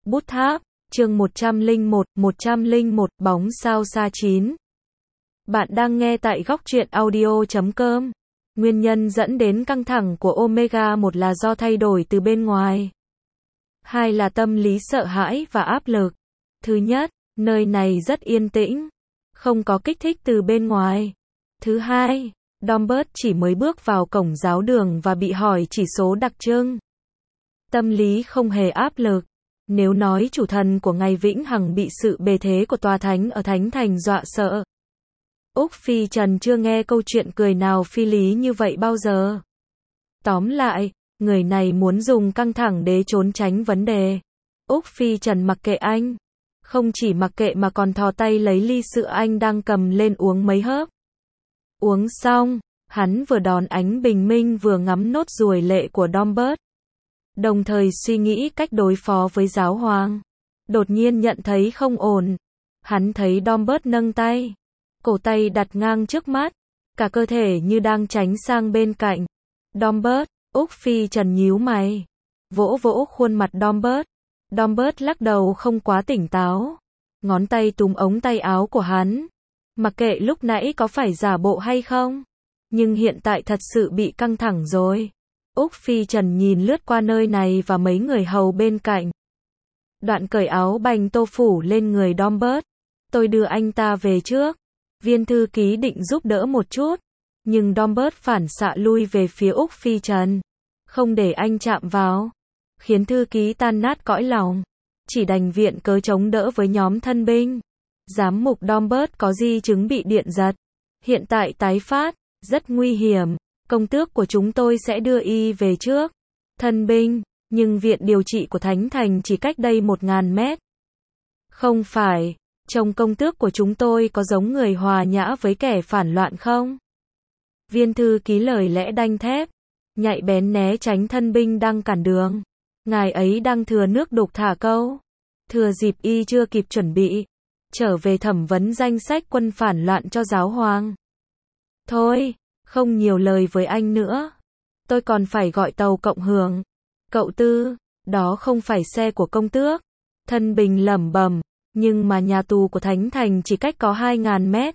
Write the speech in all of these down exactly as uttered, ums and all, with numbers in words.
Bút tháp, chương một trăm lẻ một, một trăm lẻ một, bóng sao xa chín. Bạn đang nghe tại góc truyện audio chấm com. Nguyên nhân dẫn đến căng thẳng của Omega một là do thay đổi từ bên ngoài. Hai là tâm lý sợ hãi và áp lực. Thứ nhất, nơi này rất yên tĩnh, không có kích thích từ bên ngoài. Thứ hai, Dombert chỉ mới bước vào cổng giáo đường và bị hỏi chỉ số đặc trưng. Tâm lý không hề áp lực. Nếu nói chủ thần của ngày vĩnh hằng bị sự bề thế của tòa thánh ở thánh thành dọa sợ, Úc Phi Trần chưa nghe câu chuyện cười nào phi lý như vậy bao giờ. Tóm lại, người này muốn dùng căng thẳng để trốn tránh vấn đề. Úc Phi Trần mặc kệ anh. Không chỉ mặc kệ mà còn thò tay lấy ly sữa anh đang cầm lên uống mấy hớp. Uống xong, hắn vừa đón ánh bình minh vừa ngắm nốt ruồi lệ của Dombert. Đồng thời suy nghĩ cách đối phó với giáo hoàng. Đột nhiên nhận thấy không ổn. Hắn thấy Dombert nâng tay. Cổ tay đặt ngang trước mắt. Cả cơ thể như đang tránh sang bên cạnh. Dombert, Úc Phi Trần nhíu mày. Vỗ vỗ khuôn mặt Dombert. Dombert lắc đầu không quá tỉnh táo. Ngón tay túm ống tay áo của hắn. Mặc kệ lúc nãy có phải giả bộ hay không. Nhưng hiện tại thật sự bị căng thẳng rồi. Úc Phi Trần nhìn lướt qua nơi này và mấy người hầu bên cạnh. Đoạn cởi áo bành tô phủ lên người Dombert. Tôi đưa anh ta về trước. Viên thư ký định giúp đỡ một chút. Nhưng Dombert phản xạ lui về phía Úc Phi Trần. Không để anh chạm vào. Khiến thư ký tan nát cõi lòng. Chỉ đành viện cớ chống đỡ với nhóm thân binh. Giám mục Dombert có di chứng bị điện giật. Hiện tại tái phát. Rất nguy hiểm. Công tước của chúng tôi sẽ đưa y về trước. Thân binh, nhưng viện điều trị của Thánh Thành chỉ cách đây một ngàn mét. Không phải, chồng công tước của chúng tôi có giống người hòa nhã với kẻ phản loạn không? Viên thư ký lời lẽ đanh thép, nhạy bén né tránh thân binh đang cản đường. Ngài ấy đang thừa nước đục thả câu. Thừa dịp y chưa kịp chuẩn bị. Trở về thẩm vấn danh sách quân phản loạn cho giáo hoàng. Thôi. Không nhiều lời với anh nữa. Tôi còn phải gọi tàu cộng hưởng. Cậu Tư, đó không phải xe của công tước. Thân bình lẩm bẩm, nhưng mà nhà tù của Thánh Thành chỉ cách có hai ngàn mét.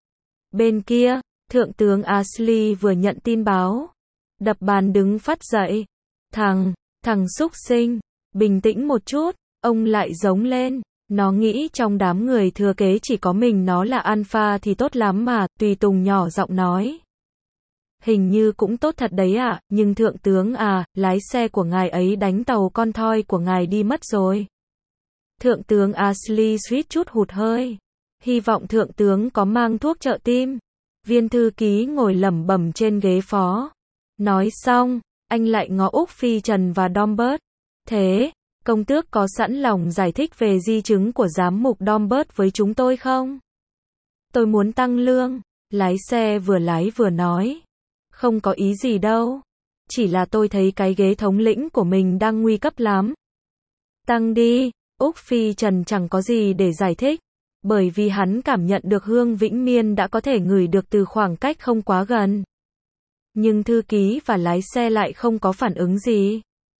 Bên kia, Thượng tướng Ashley vừa nhận tin báo. Đập bàn đứng phát dậy. Thằng, thằng xúc sinh, bình tĩnh một chút, ông lại giống lên. Nó nghĩ trong đám người thừa kế chỉ có mình nó là alpha thì tốt lắm mà, Tùy Tùng nhỏ giọng nói. Hình như cũng tốt thật đấy ạ, à, nhưng thượng tướng à, lái xe của ngài ấy đánh tàu con thoi của ngài đi mất rồi. Thượng tướng Ashley suýt chút hụt hơi. Hy vọng thượng tướng có mang thuốc trợ tim. Viên thư ký ngồi lẩm bẩm trên ghế phó. Nói xong, anh lại ngó Úc Phi Trần và Dombert. Thế, công tước có sẵn lòng giải thích về di chứng của giám mục Dombert với chúng tôi không? Tôi muốn tăng lương. Lái xe vừa lái vừa nói. Không có ý gì đâu. Chỉ là tôi thấy cái ghế thống lĩnh của mình đang nguy cấp lắm. Tăng đi. Úc Phi Trần chẳng có gì để giải thích. Bởi vì hắn cảm nhận được Hương Vĩnh Miên đã có thể ngửi được từ khoảng cách không quá gần. Nhưng thư ký và lái xe lại không có phản ứng gì.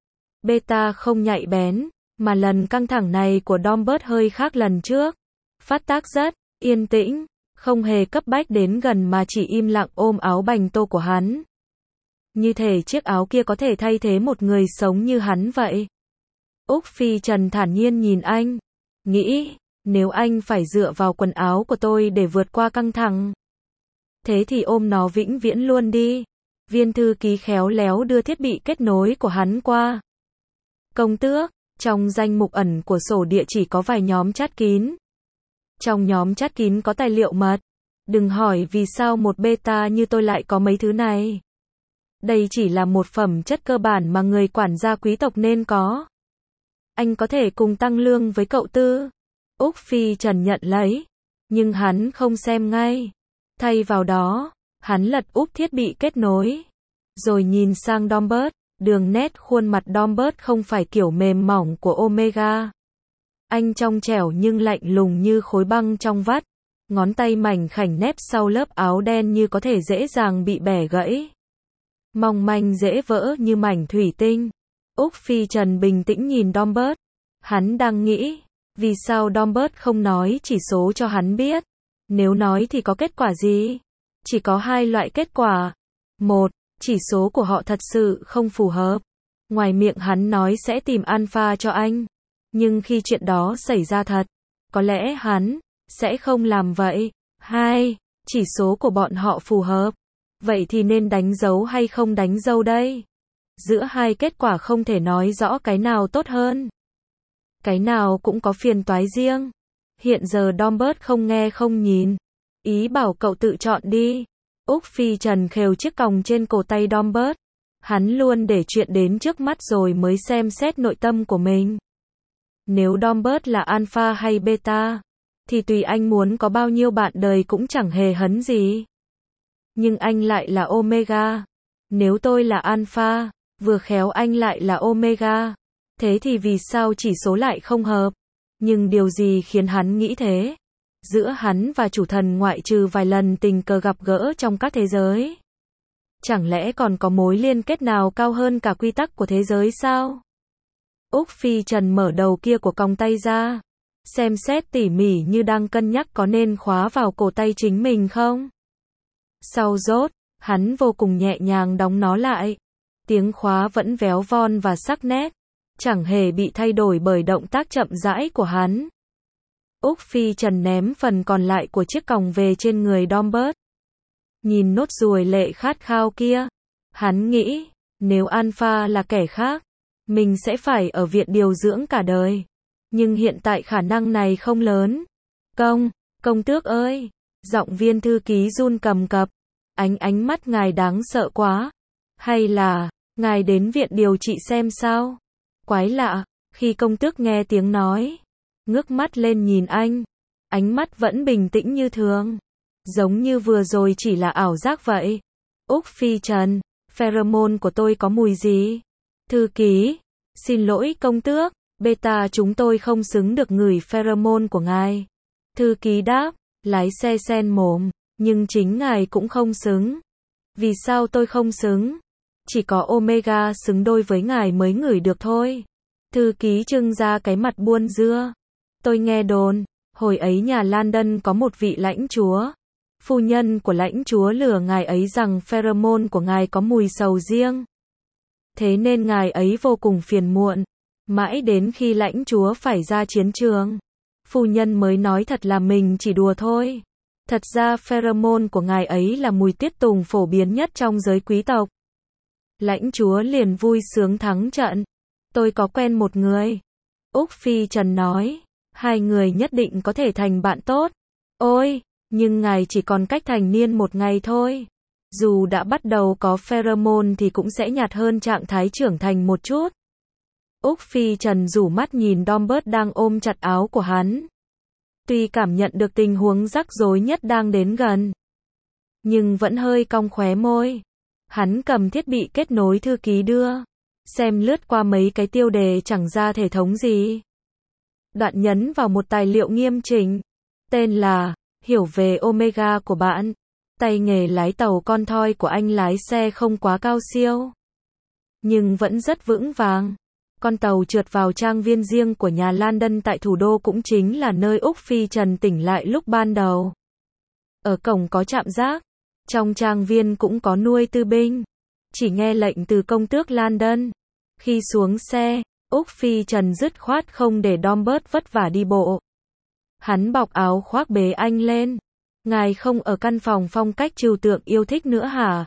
Beta không nhạy bén. Mà lần căng thẳng này của Dombert hơi khác lần trước. Phát tác rất yên tĩnh. Không hề cấp bách đến gần mà chỉ im lặng ôm áo bành tô của hắn. Như thể chiếc áo kia có thể thay thế một người sống như hắn vậy. Úc Phi Trần thản nhiên nhìn anh. Nghĩ, nếu anh phải dựa vào quần áo của tôi để vượt qua căng thẳng. Thế thì ôm nó vĩnh viễn luôn đi. Viên thư ký khéo léo đưa thiết bị kết nối của hắn qua. Công tước, trong danh mục ẩn của sổ địa chỉ có vài nhóm chat kín. Trong nhóm chat kín có tài liệu mật. Đừng hỏi vì sao một beta như tôi lại có mấy thứ này. Đây chỉ là một phẩm chất cơ bản mà người quản gia quý tộc nên có. Anh có thể cùng tăng lương với cậu Tư. Úc Phi Trần nhận lấy. Nhưng hắn không xem ngay. Thay vào đó, hắn lật úp thiết bị kết nối. Rồi nhìn sang Dombert. Đường nét khuôn mặt Dombert không phải kiểu mềm mỏng của Omega. Anh trong trẻo nhưng lạnh lùng như khối băng trong vắt. Ngón tay mảnh khảnh nép sau lớp áo đen như có thể dễ dàng bị bẻ gãy. Mong manh dễ vỡ như mảnh thủy tinh. Úc Phi Trần bình tĩnh nhìn Dombert. Hắn đang nghĩ, vì sao Dombert không nói chỉ số cho hắn biết? Nếu nói thì có kết quả gì? Chỉ có hai loại kết quả. Một, chỉ số của họ thật sự không phù hợp. Ngoài miệng hắn nói sẽ tìm alpha cho anh. Nhưng khi chuyện đó xảy ra thật, có lẽ hắn sẽ không làm vậy. Hai, chỉ số của bọn họ phù hợp. Vậy thì nên đánh dấu hay không đánh dấu đây? Giữa hai kết quả không thể nói rõ cái nào tốt hơn. Cái nào cũng có phiền toái riêng. Hiện giờ Dombert không nghe không nhìn. Ý bảo cậu tự chọn đi. Úc Phi Trần khều chiếc còng trên cổ tay Dombert. Hắn luôn để chuyện đến trước mắt rồi mới xem xét nội tâm của mình. Nếu Dombert là alpha hay beta, thì tùy anh muốn có bao nhiêu bạn đời cũng chẳng hề hấn gì. Nhưng anh lại là omega. Nếu tôi là alpha, vừa khéo anh lại là omega. Thế thì vì sao chỉ số lại không hợp? Nhưng điều gì khiến hắn nghĩ thế? Giữa hắn và chủ thần ngoại trừ vài lần tình cờ gặp gỡ trong các thế giới. Chẳng lẽ còn có mối liên kết nào cao hơn cả quy tắc của thế giới sao? Úc Phi Trần mở đầu kia của còng tay ra. Xem xét tỉ mỉ như đang cân nhắc có nên khóa vào cổ tay chính mình không? Sau rốt, hắn vô cùng nhẹ nhàng đóng nó lại. Tiếng khóa vẫn véo von và sắc nét. Chẳng hề bị thay đổi bởi động tác chậm rãi của hắn. Úc Phi Trần ném phần còn lại của chiếc còng về trên người Dombert. Nhìn nốt ruồi lệ khát khao kia. Hắn nghĩ, nếu alpha là kẻ khác, mình sẽ phải ở viện điều dưỡng cả đời. Nhưng hiện tại khả năng này không lớn. Công, công tước ơi! Giọng viên thư ký run cầm cập. Ánh ánh mắt ngài đáng sợ quá. Hay là, ngài đến viện điều trị xem sao? Quái lạ, khi công tước nghe tiếng nói, ngước mắt lên nhìn anh. Ánh mắt vẫn bình tĩnh như thường. Giống như vừa rồi chỉ là ảo giác vậy. Úc Phi Trần, pheromone của tôi có mùi gì? Thư ký, xin lỗi công tước, beta chúng tôi không xứng được ngửi pheromone của ngài. Thư ký đáp, lái xe sen mồm, nhưng chính ngài cũng không xứng. Vì sao tôi không xứng? Chỉ có omega xứng đôi với ngài mới ngửi được thôi. Thư ký trưng ra cái mặt buôn dưa. Tôi nghe đồn, hồi ấy nhà London có một vị lãnh chúa. Phu nhân của lãnh chúa lừa ngài ấy rằng pheromone của ngài có mùi sầu riêng. Thế nên ngài ấy vô cùng phiền muộn. Mãi đến khi lãnh chúa phải ra chiến trường, phu nhân mới nói thật là mình chỉ đùa thôi. Thật ra pheromone của ngài ấy là mùi tiết tùng phổ biến nhất trong giới quý tộc. Lãnh chúa liền vui sướng thắng trận. Tôi có quen một người. Úc Phi Trần nói, hai người nhất định có thể thành bạn tốt. Ôi, nhưng ngài chỉ còn cách thành niên một ngày thôi. Dù đã bắt đầu có pheromone thì cũng sẽ nhạt hơn trạng thái trưởng thành một chút. Úc Phi Trần rủ mắt nhìn Dombert đang ôm chặt áo của hắn. Tuy cảm nhận được tình huống rắc rối nhất đang đến gần, nhưng vẫn hơi cong khóe môi. Hắn cầm thiết bị kết nối thư ký đưa. Xem lướt qua mấy cái tiêu đề chẳng ra thể thống gì. Đoạn nhấn vào một tài liệu nghiêm chỉnh. Tên là, hiểu về omega của bạn. Tay nghề lái tàu con thoi của anh lái xe không quá cao siêu, nhưng vẫn rất vững vàng. Con tàu trượt vào trang viên riêng của nhà London tại thủ đô cũng chính là nơi Úc Phi Trần tỉnh lại lúc ban đầu. Ở cổng có trạm gác. Trong trang viên cũng có nuôi tư binh. Chỉ nghe lệnh từ công tước London. Khi xuống xe, Úc Phi Trần dứt khoát không để Dombert vất vả đi bộ. Hắn bọc áo khoác bế anh lên. Ngài không ở căn phòng phong cách trừu tượng yêu thích nữa hả?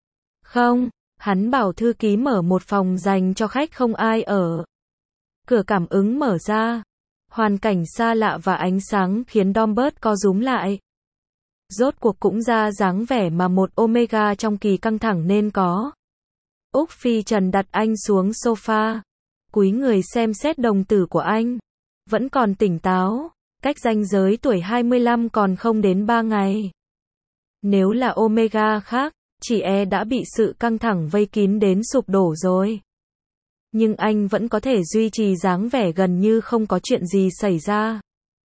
Không, hắn bảo thư ký mở một phòng dành cho khách không ai ở. Cửa cảm ứng mở ra. Hoàn cảnh xa lạ và ánh sáng khiến Dombert co rúm lại. Rốt cuộc cũng ra dáng vẻ mà một omega trong kỳ căng thẳng nên có. Úc Phi Trần đặt anh xuống sofa. Cúi người xem xét đồng tử của anh. Vẫn còn tỉnh táo. Cách ranh giới tuổi hai mươi lăm còn không đến ba ngày. Nếu là omega khác, chị e đã bị sự căng thẳng vây kín đến sụp đổ rồi. Nhưng anh vẫn có thể duy trì dáng vẻ gần như không có chuyện gì xảy ra.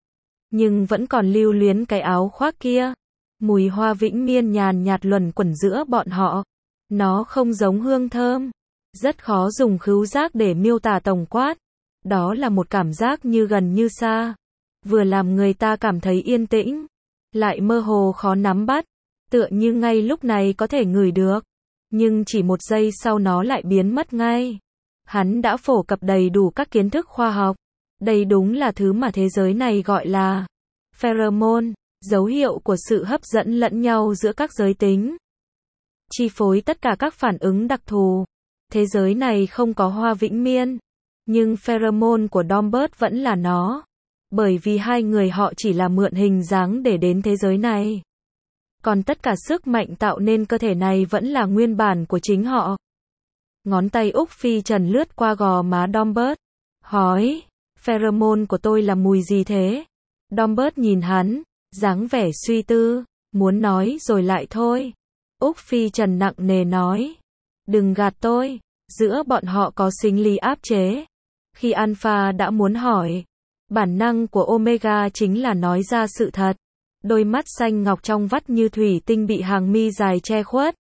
Nhưng vẫn còn lưu luyến cái áo khoác kia. Mùi hoa vĩnh miên nhàn nhạt luẩn quẩn giữa bọn họ. Nó không giống hương thơm. Rất khó dùng khứu giác để miêu tả tổng quát. Đó là một cảm giác như gần như xa, vừa làm người ta cảm thấy yên tĩnh, lại mơ hồ khó nắm bắt, tựa như ngay lúc này có thể ngửi được, nhưng chỉ một giây sau nó lại biến mất ngay. Hắn đã phổ cập đầy đủ các kiến thức khoa học. Đây đúng là thứ mà thế giới này gọi là pheromone, dấu hiệu của sự hấp dẫn lẫn nhau giữa các giới tính, chi phối tất cả các phản ứng đặc thù. Thế giới này không có hoa vĩnh miên, nhưng pheromone của Dombert vẫn là nó, bởi vì hai người họ chỉ là mượn hình dáng để đến thế giới này. Còn tất cả sức mạnh tạo nên cơ thể này vẫn là nguyên bản của chính họ. Ngón tay Úc Phi Trần lướt qua gò má Dombert, hỏi, pheromone của tôi là mùi gì thế? Dombert nhìn hắn, dáng vẻ suy tư, muốn nói rồi lại thôi. Úc Phi Trần nặng nề nói, đừng gạt tôi, giữa bọn họ có sinh lý áp chế. Khi Alpha đã muốn hỏi, bản năng của Omega chính là nói ra sự thật. Đôi mắt xanh ngọc trong vắt như thủy tinh bị hàng mi dài che khuất,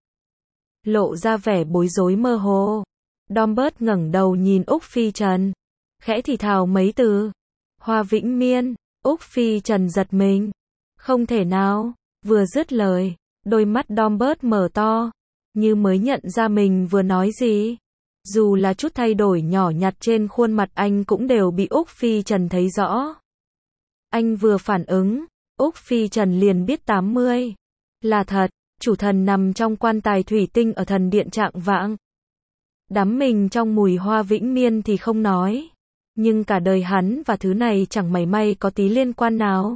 lộ ra vẻ bối rối mơ hồ. Dombert ngẩng đầu nhìn Úc Phi Trần, khẽ thì thào mấy từ. Hoa vĩnh miên. Úc Phi Trần giật mình. Không thể nào. Vừa dứt lời, đôi mắt Dombert mở to, như mới nhận ra mình vừa nói gì. Dù là chút thay đổi nhỏ nhặt trên khuôn mặt anh cũng đều bị Úc Phi Trần thấy rõ. Anh vừa phản ứng, Úc Phi Trần liền biết tám mươi. Là thật, chủ thần nằm trong quan tài thủy tinh ở thần điện Trạng Vạng. Đắm mình trong mùi hoa vĩnh miên thì không nói, nhưng cả đời hắn và thứ này chẳng mảy may có tí liên quan nào.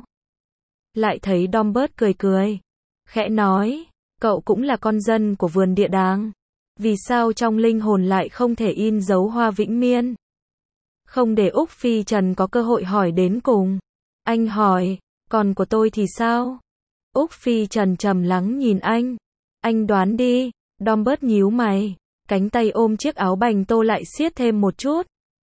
Lại thấy Dombert cười cười, khẽ nói, cậu cũng là con dân của vườn địa đàng. Vì sao trong linh hồn lại không thể in dấu hoa vĩnh miên? Không để Úc Phi Trần có cơ hội hỏi đến cùng, anh hỏi, còn của tôi thì sao? Úc Phi Trần trầm lắng nhìn anh. Anh đoán đi. Dombert nhíu mày, cánh tay ôm chiếc áo bành tô lại siết thêm một chút.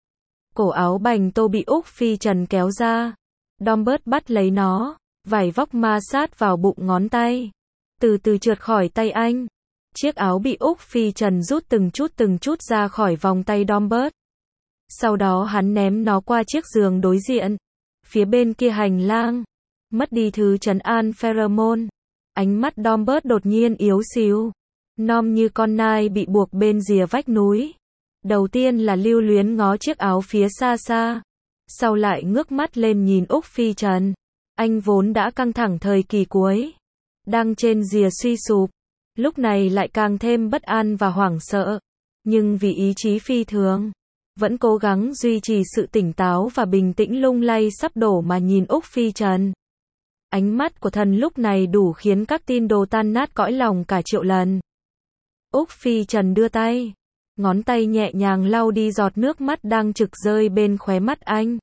Cổ áo bành tô bị Úc Phi Trần kéo ra. Dombert bắt lấy nó, vải vóc ma sát vào bụng ngón tay, từ từ trượt khỏi tay anh. Chiếc áo bị Úc Phi Trần rút từng chút từng chút ra khỏi vòng tay Dombert. Sau đó hắn ném nó qua chiếc giường đối diện, phía bên kia hành lang. Mất đi thứ trấn an pheromone. Ánh mắt Dombert đột nhiên yếu xìu, nom như con nai bị buộc bên rìa vách núi. Đầu tiên là lưu luyến ngó chiếc áo phía xa xa, sau lại ngước mắt lên nhìn Úc Phi Trần. Anh vốn đã căng thẳng thời kỳ cuối, đang trên rìa suy sụp, lúc này lại càng thêm bất an và hoảng sợ. Nhưng vì ý chí phi thường, vẫn cố gắng duy trì sự tỉnh táo và bình tĩnh lung lay sắp đổ mà nhìn Úc Phi Trần. Ánh mắt của thần lúc này đủ khiến các tin đồ tan nát cõi lòng cả triệu lần. Úc Phi Trần đưa tay, ngón tay nhẹ nhàng lau đi giọt nước mắt đang trực rơi bên khóe mắt anh.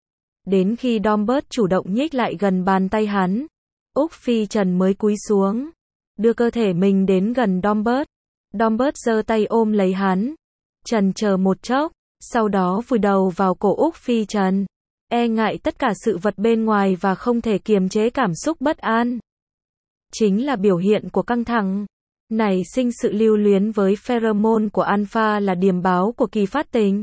Đến khi Dombert chủ động nhích lại gần bàn tay hắn, Úc Phi Trần mới cúi xuống, đưa cơ thể mình đến gần Dombert. Dombert giơ tay ôm lấy hắn, chần chờ một chốc, sau đó vùi đầu vào cổ Úc Phi Trần, e ngại tất cả sự vật bên ngoài và không thể kiềm chế cảm xúc bất an. Chính là biểu hiện của căng thẳng. Nảy sinh sự lưu luyến với pheromone của Alpha là điềm báo của kỳ phát tình.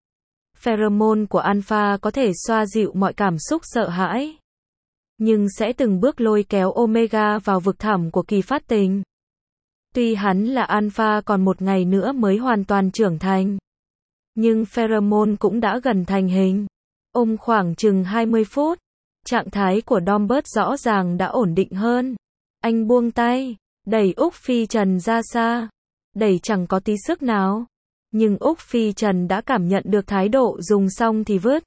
Pheromone của Alpha có thể xoa dịu mọi cảm xúc sợ hãi, nhưng sẽ từng bước lôi kéo Omega vào vực thẳm của kỳ phát tình. Tuy hắn là Alpha còn một ngày nữa mới hoàn toàn trưởng thành, nhưng pheromone cũng đã gần thành hình. Ôm khoảng chừng hai mươi phút, trạng thái của Dombert rõ ràng đã ổn định hơn. Anh buông tay, đẩy Úc Phi Trần ra xa, đẩy chẳng có tí sức nào. Nhưng Úc Phi Trần đã cảm nhận được thái độ dùng xong thì vứt.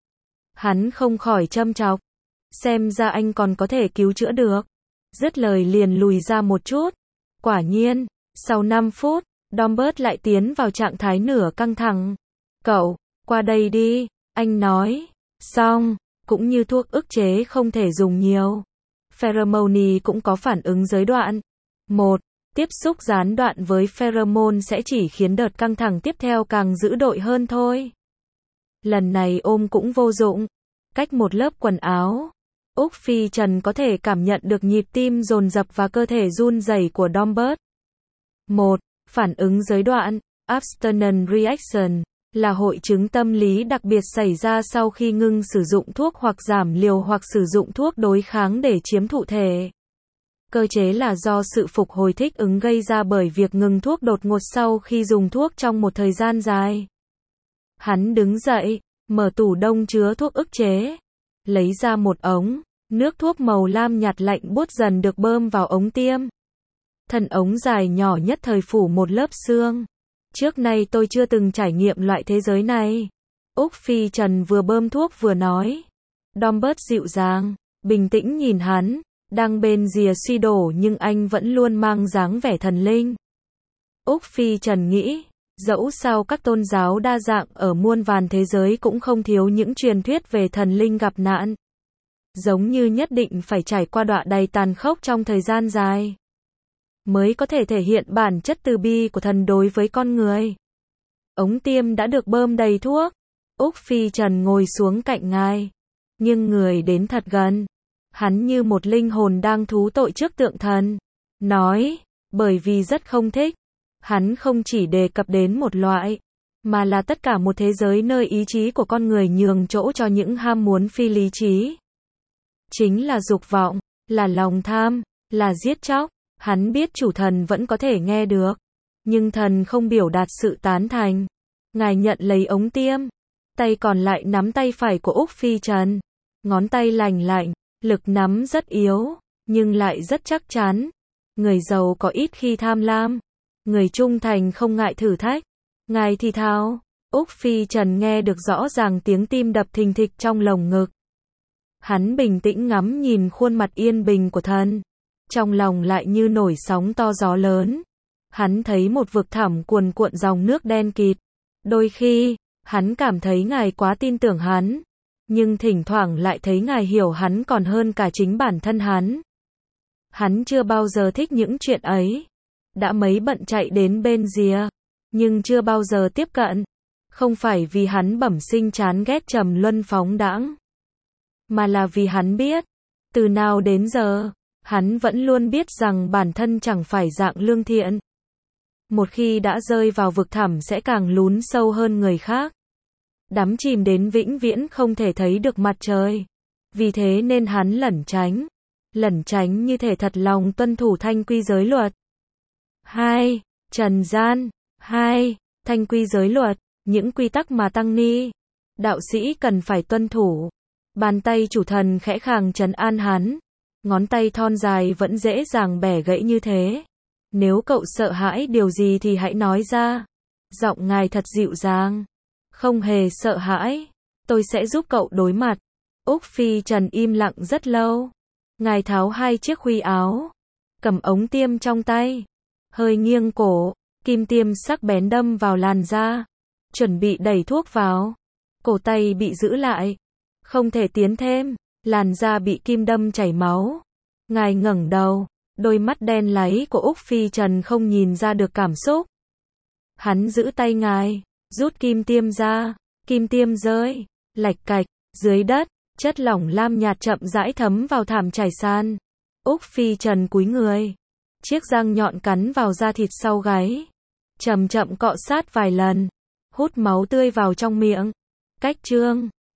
Hắn không khỏi châm chọc, xem ra anh còn có thể cứu chữa được. Dứt lời liền lùi ra một chút. Quả nhiên, sau năm phút, Dombert lại tiến vào trạng thái nửa căng thẳng. Cậu, qua đây đi, anh nói. Xong, cũng như thuốc ức chế không thể dùng nhiều, pheromone cũng có phản ứng giới đoạn. Một, tiếp xúc gián đoạn với pheromone sẽ chỉ khiến đợt căng thẳng tiếp theo càng dữ dội hơn thôi. Lần này ôm cũng vô dụng. Cách một lớp quần áo, Úc Phi Trần có thể cảm nhận được nhịp tim dồn dập và cơ thể run rẩy của Dombert. Một, phản ứng giới đoạn, abstinence reaction, là hội chứng tâm lý đặc biệt xảy ra sau khi ngưng sử dụng thuốc hoặc giảm liều hoặc sử dụng thuốc đối kháng để chiếm thụ thể. Cơ chế là do sự phục hồi thích ứng gây ra bởi việc ngừng thuốc đột ngột sau khi dùng thuốc trong một thời gian dài. Hắn đứng dậy, mở tủ đông chứa thuốc ức chế, lấy ra một ống, nước thuốc màu lam nhạt lạnh buốt dần được bơm vào ống tiêm. Thân ống dài nhỏ nhất thời phủ một lớp xương. Trước nay tôi chưa từng trải nghiệm loại thế giới này. Úc Phi Trần vừa bơm thuốc vừa nói. Dombert dịu dàng, bình tĩnh nhìn hắn, đang bên rìa suy đổ nhưng anh vẫn luôn mang dáng vẻ thần linh. Úc Phi Trần nghĩ, dẫu sao các tôn giáo đa dạng ở muôn vàn thế giới cũng không thiếu những truyền thuyết về thần linh gặp nạn. Giống như nhất định phải trải qua đoạn đầy tàn khốc trong thời gian dài, mới có thể thể hiện bản chất từ bi của thần đối với con người. Ống tiêm đã được bơm đầy thuốc. Úc Phi Trần ngồi xuống cạnh ngài, nhưng người đến thật gần. Hắn như một linh hồn đang thú tội trước tượng thần. Nói, bởi vì rất không thích. Hắn không chỉ đề cập đến một loại, mà là tất cả một thế giới nơi ý chí của con người nhường chỗ cho những ham muốn phi lý trí. Chính là dục vọng, là lòng tham, là giết chóc. Hắn biết chủ thần vẫn có thể nghe được, nhưng thần không biểu đạt sự tán thành. Ngài nhận lấy ống tiêm, tay còn lại nắm tay phải của Úc Phi Trần. Ngón tay lành lạnh, lực nắm rất yếu, nhưng lại rất chắc chắn. Người giàu có ít khi tham lam, người trung thành không ngại thử thách. Ngài thì thào, Úc Phi Trần nghe được rõ ràng tiếng tim đập thình thịch trong lồng ngực. Hắn bình tĩnh ngắm nhìn khuôn mặt yên bình của thần. Trong lòng lại như nổi sóng to gió lớn. Hắn thấy một vực thẳm cuồn cuộn dòng nước đen kịt. Đôi khi, hắn cảm thấy ngài quá tin tưởng hắn. Nhưng thỉnh thoảng lại thấy ngài hiểu hắn còn hơn cả chính bản thân hắn. Hắn chưa bao giờ thích những chuyện ấy. Đã mấy bận chạy đến bên rìa, nhưng chưa bao giờ tiếp cận. Không phải vì hắn bẩm sinh chán ghét trầm luân phóng đãng, mà là vì hắn biết, từ nào đến giờ, hắn vẫn luôn biết rằng bản thân chẳng phải dạng lương thiện. Một khi đã rơi vào vực thẳm sẽ càng lún sâu hơn người khác. Đắm chìm đến vĩnh viễn không thể thấy được mặt trời. Vì thế nên hắn lẩn tránh. Lẩn tránh như thể thật lòng tuân thủ thanh quy giới luật. hai. Trần gian. hai. Thanh quy giới luật. Những quy tắc mà tăng ni, đạo sĩ cần phải tuân thủ. Bàn tay chủ thần khẽ khàng trấn an hắn. Ngón tay thon dài vẫn dễ dàng bẻ gãy như thế. Nếu cậu sợ hãi điều gì thì hãy nói ra. Giọng ngài thật dịu dàng. Không hề sợ hãi. Tôi sẽ giúp cậu đối mặt. Úc Phi Trần im lặng rất lâu. Ngài tháo hai chiếc khuy áo. Cầm ống tiêm trong tay. Hơi nghiêng cổ. Kim tiêm sắc bén đâm vào làn da. Chuẩn bị đẩy thuốc vào. Cổ tay bị giữ lại. Không thể tiến thêm. Làn da bị kim đâm chảy máu. Ngài ngẩng đầu. Đôi mắt đen láy của Úc Phi Trần không nhìn ra được cảm xúc. Hắn giữ tay ngài. Rút kim tiêm ra. Kim tiêm rơi. Lạch cạch. Dưới đất. Chất lỏng lam nhạt chậm rãi thấm vào thảm trải sàn. Úc Phi Trần cúi người. Chiếc răng nhọn cắn vào da thịt sau gáy. Chậm chậm cọ sát vài lần. Hút máu tươi vào trong miệng. Cách chương.